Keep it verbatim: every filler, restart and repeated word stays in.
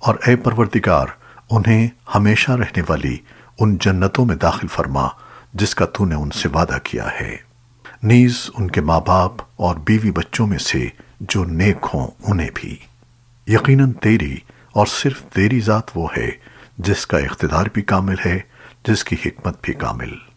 और ए परवरदिगार, उन्हें हमेशा रहने वाली उन जन्नतों में दाखिल फरमा जिसका तूने उनसे वादा किया है। नीज उनके माँ बाप और बीवी बच्चों में से जो नेक हों उन्हें भी। यकीनन तेरी और सिर्फ तेरी जात वो है जिसका इख्तिदार भी कामिल है, जिसकी हिकमत भी कामिल।